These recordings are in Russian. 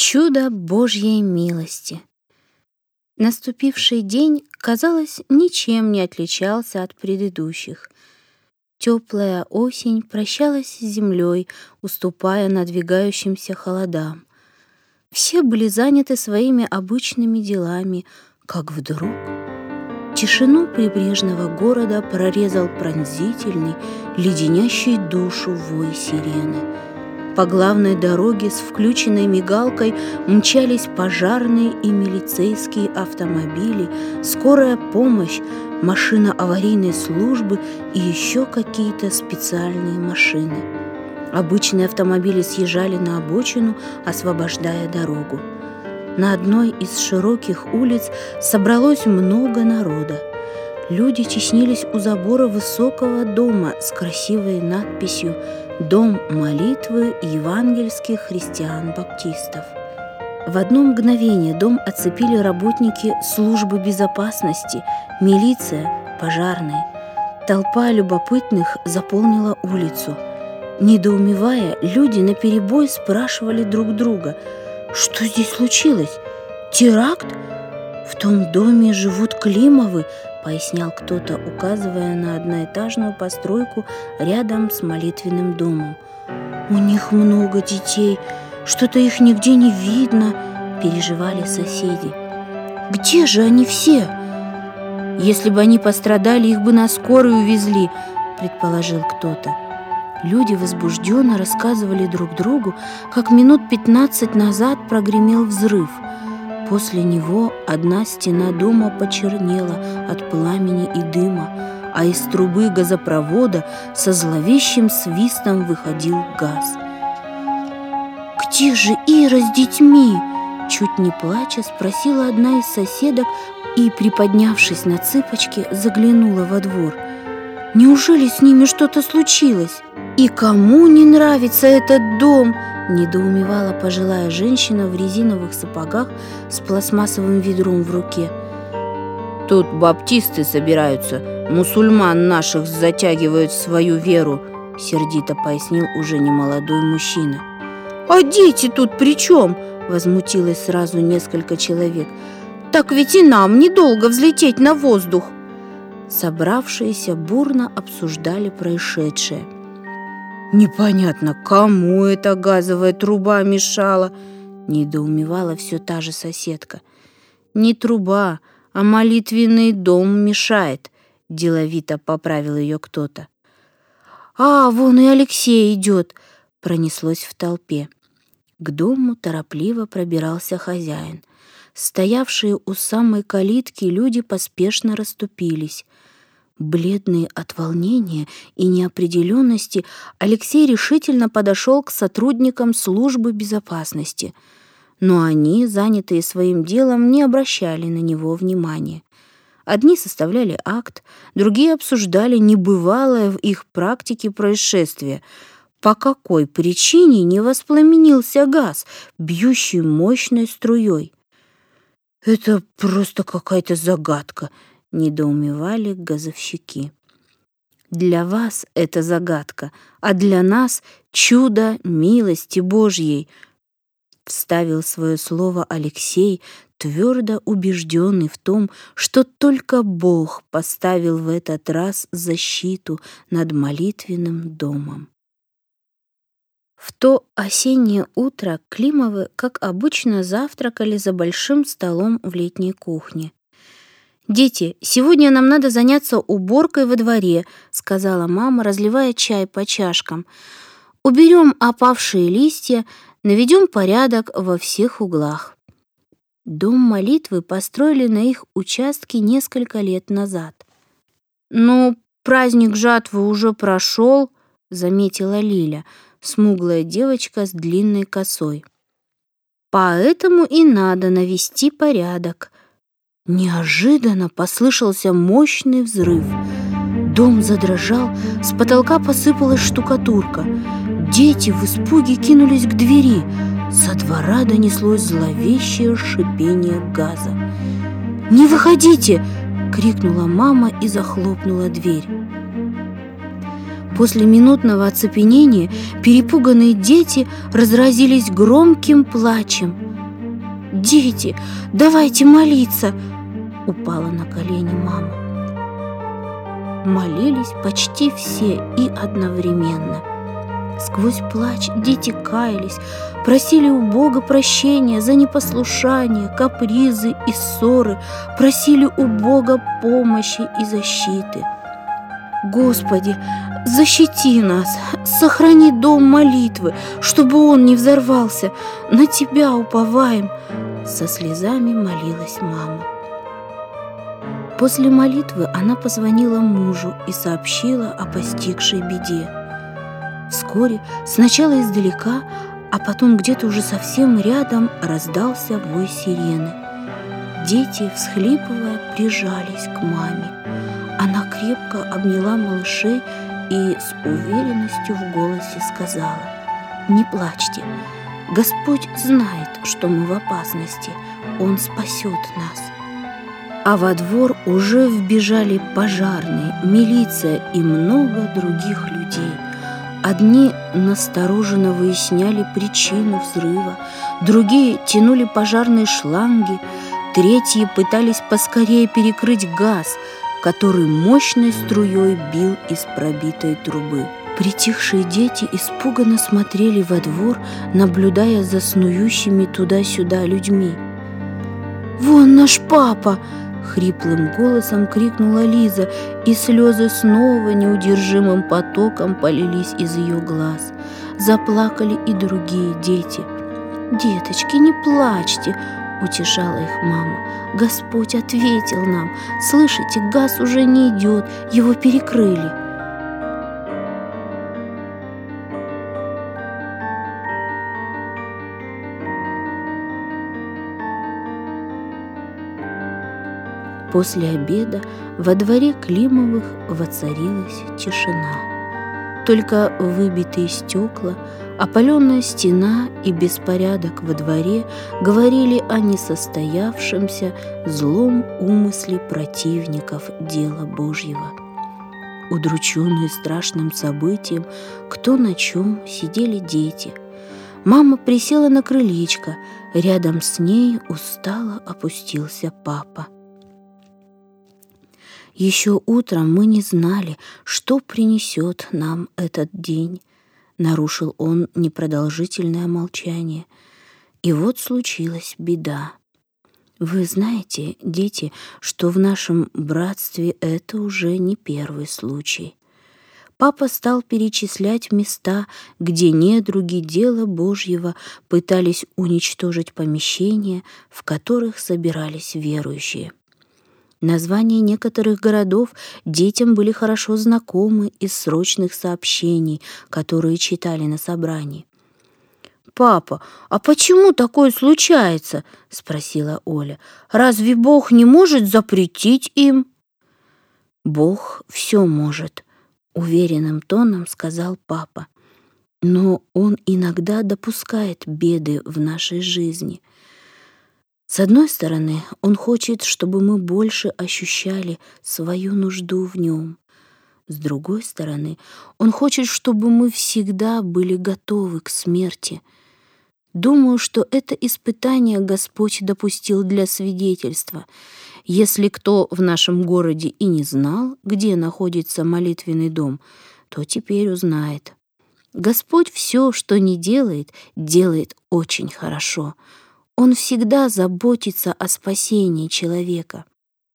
Чудо Божьей милости. Наступивший день, казалось, ничем не отличался от предыдущих. Теплая осень прощалась с землей, уступая надвигающимся холодам. Все были заняты своими обычными делами, как вдруг тишину прибрежного города прорезал пронзительный, леденящий душу вой сирены. По главной дороге с включенной мигалкой мчались пожарные и милицейские автомобили, скорая помощь, машина аварийной службы и еще какие-то специальные машины. Обычные автомобили съезжали на обочину, освобождая дорогу. На одной из широких улиц собралось много народа. Люди теснились у забора высокого дома с красивой надписью «Дом молитвы евангельских христиан-баптистов». В одно мгновение дом оцепили работники службы безопасности, милиция, пожарные. Толпа любопытных заполнила улицу. Недоумевая, люди наперебой спрашивали друг друга: «Что здесь случилось? Теракт? В том доме живут Климовы», — пояснял кто-то, указывая на одноэтажную постройку рядом с молитвенным домом. «У них много детей, что-то их нигде не видно», — переживали соседи. «Где же они все?» «Если бы они пострадали, их бы на скорой увезли», — предположил кто-то. Люди возбужденно рассказывали друг другу, как минут 15 назад прогремел взрыв. После него одна стена дома почернела от пламени и дыма, а из трубы газопровода со зловещим свистом выходил газ. «Где же Ира с детьми?» — чуть не плача спросила одна из соседок и, приподнявшись на цыпочки, заглянула во двор. «Неужели с ними что-то случилось? И кому не нравится этот дом?» — недоумевала пожилая женщина в резиновых сапогах с пластмассовым ведром в руке. «Тут баптисты собираются, мусульман наших затягивают в свою веру», — сердито пояснил уже немолодой мужчина. «А дети тут при чем?» — возмутилось сразу несколько человек. «Так ведь и нам недолго взлететь на воздух». Собравшиеся бурно обсуждали происшедшее. «Непонятно, кому эта газовая труба мешала?» — недоумевала все та же соседка. «Не труба, а молитвенный дом мешает», — деловито поправил ее кто-то. «А, вон и Алексей идет», — пронеслось в толпе. К дому торопливо пробирался хозяин. Стоявшие у самой калитки люди поспешно расступились. Бледный от волнения и неопределенности, Алексей решительно подошел к сотрудникам службы безопасности. Но они, занятые своим делом, не обращали на него внимания. Одни составляли акт, другие обсуждали небывалое в их практике происшествие. По какой причине не воспламенился газ, бьющий мощной струей? «Это просто какая-то загадка», — недоумевали газовщики. «Для вас это загадка, а для нас чудо милости Божьей», — вставил свое слово Алексей, твердо убежденный в том, что только Бог поставил в этот раз защиту над молитвенным домом. В то осеннее утро Климовы, как обычно, завтракали за большим столом в летней кухне. «Дети, сегодня нам надо заняться уборкой во дворе», — сказала мама, разливая чай по чашкам. «Уберем опавшие листья, наведем порядок во всех углах». Дом молитвы построили на их участке несколько лет назад. «Ну, праздник жатвы уже прошел», — заметила Лиля, смуглая девочка с длинной косой. «Поэтому и надо навести порядок». Неожиданно послышался мощный взрыв. Дом задрожал, с потолка посыпалась штукатурка. Дети в испуге кинулись к двери. Со двора донеслось зловещее шипение газа. «Не выходите!» — крикнула мама и захлопнула дверь. После минутного оцепенения перепуганные дети разразились громким плачем. дети, давайте молиться!» Упала на колени мама. Молились почти все и одновременно. Сквозь плач дети каялись, просили у Бога прощения за непослушание, капризы и ссоры, просили у Бога помощи и защиты. «Господи, защити нас, сохрани дом молитвы, чтобы он не взорвался, на Тебя уповаем!» Со слезами молилась мама. После молитвы она позвонила мужу и сообщила о постигшей беде. Вскоре, сначала издалека, а потом где-то уже совсем рядом раздался вой сирены. Дети, всхлипывая, прижались к маме. Она крепко обняла малышей и с уверенностью в голосе сказала: «Не плачьте, Господь знает, что мы в опасности, Он спасет нас». А во двор уже вбежали пожарные, милиция и много других людей. Одни настороженно выясняли причину взрыва, другие тянули пожарные шланги, третьи пытались поскорее перекрыть газ, который мощной струей бил из пробитой трубы. Притихшие дети испуганно смотрели во двор, наблюдая за снующими туда-сюда людьми. «Вон наш папа!» — хриплым голосом крикнула Лиза, и слезы снова неудержимым потоком полились из ее глаз. Заплакали и другие дети. «Деточки, не плачьте!» — утешала их мама. «Господь ответил нам. Слышите, газ уже не идет, его перекрыли». После обеда во дворе Климовых воцарилась тишина. Только выбитые стекла, опаленная стена и беспорядок во дворе говорили о несостоявшемся злом умысле противников дела Божьего. Удрученные страшным событием, кто на чем, сидели дети. Мама присела на крылечко, рядом с ней устало опустился папа. Еще утром мы не знали, что принесет нам этот день. Нарушил он непродолжительное молчание. И вот случилась беда. Вы знаете, дети, что в нашем братстве это уже не первый случай. Папа стал перечислять места, где недруги дела Божьего пытались уничтожить помещения, в которых собирались верующие. Названия некоторых городов детям были хорошо знакомы из срочных сообщений, которые читали на собрании. «Папа, а почему такое случается?» — спросила Оля. «Разве Бог не может запретить им?» «Бог все может», — уверенным тоном сказал папа. «Но Он иногда допускает беды в нашей жизни. С одной стороны, Он хочет, чтобы мы больше ощущали свою нужду в Нем. С другой стороны, Он хочет, чтобы мы всегда были готовы к смерти. Думаю, что это испытание Господь допустил для свидетельства. Если кто в нашем городе и не знал, где находится молитвенный дом, то теперь узнает. Господь все, что не делает, делает очень хорошо. Он всегда заботится о спасении человека».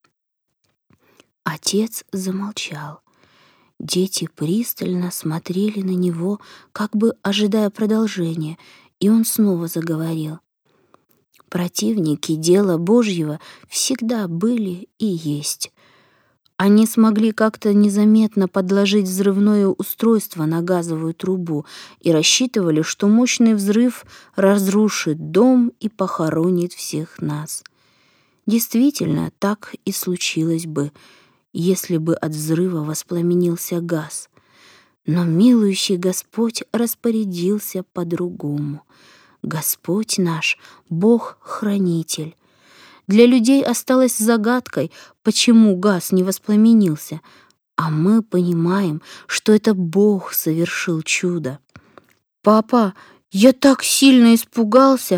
Отец замолчал. Дети пристально смотрели на него, как бы ожидая продолжения, и он снова заговорил. «Противники дела Божьего всегда были и есть. Они смогли как-то незаметно подложить взрывное устройство на газовую трубу и рассчитывали, что мощный взрыв разрушит дом и похоронит всех нас. Действительно, так и случилось бы, если бы от взрыва воспламенился газ. Но милующий Господь распорядился по-другому. Господь наш — Бог-хранитель. Для людей осталось загадкой, почему газ не воспламенился, а мы понимаем, что это Бог совершил чудо. «Папа, я так сильно испугался!» —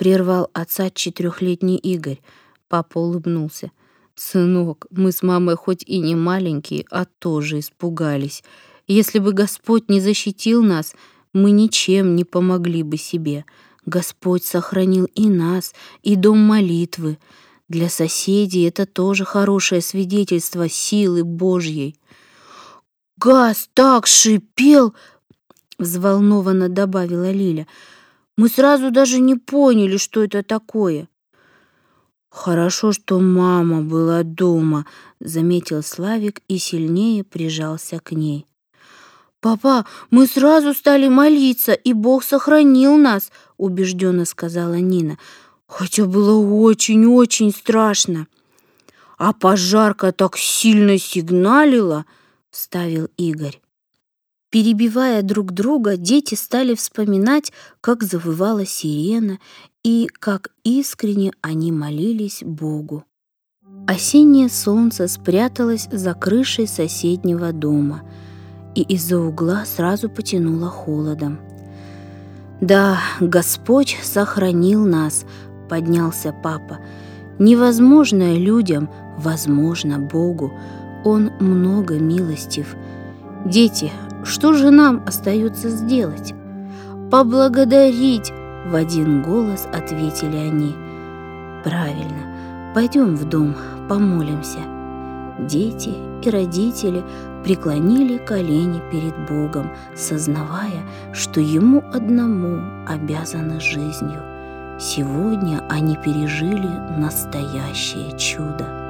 прервал отца 4-летний Игорь. Папа улыбнулся. «Сынок, мы с мамой хоть и не маленькие, а тоже испугались. Если бы Господь не защитил нас, мы ничем не помогли бы себе. Господь сохранил и нас, и дом молитвы. Для соседей это тоже хорошее свидетельство силы Божьей». «Газ так шипел!» — взволнованно добавила Лиля. «Мы сразу даже не поняли, что это такое». «Хорошо, что мама была дома», — заметил Славик и сильнее прижался к ней. «Папа, мы сразу стали молиться, и Бог сохранил нас», — убежденно сказала Нина. «Хотя было очень-очень страшно». «А пожарка так сильно сигналила», — вставил Игорь. Перебивая друг друга, дети стали вспоминать, как завывала сирена и как искренне они молились Богу. Осеннее солнце спряталось за крышей соседнего дома, и из-за угла сразу потянуло холодом. «Да, Господь сохранил нас», — поднялся папа. «Невозможное людям возможно Богу. Он много милостив. Дети, что же нам остается сделать?» «Поблагодарить!» — в один голос ответили они. «Правильно, пойдем в дом, помолимся». Дети и родители преклонили колени перед Богом, сознавая, что Ему одному обязаны жизнью. Сегодня они пережили настоящее чудо.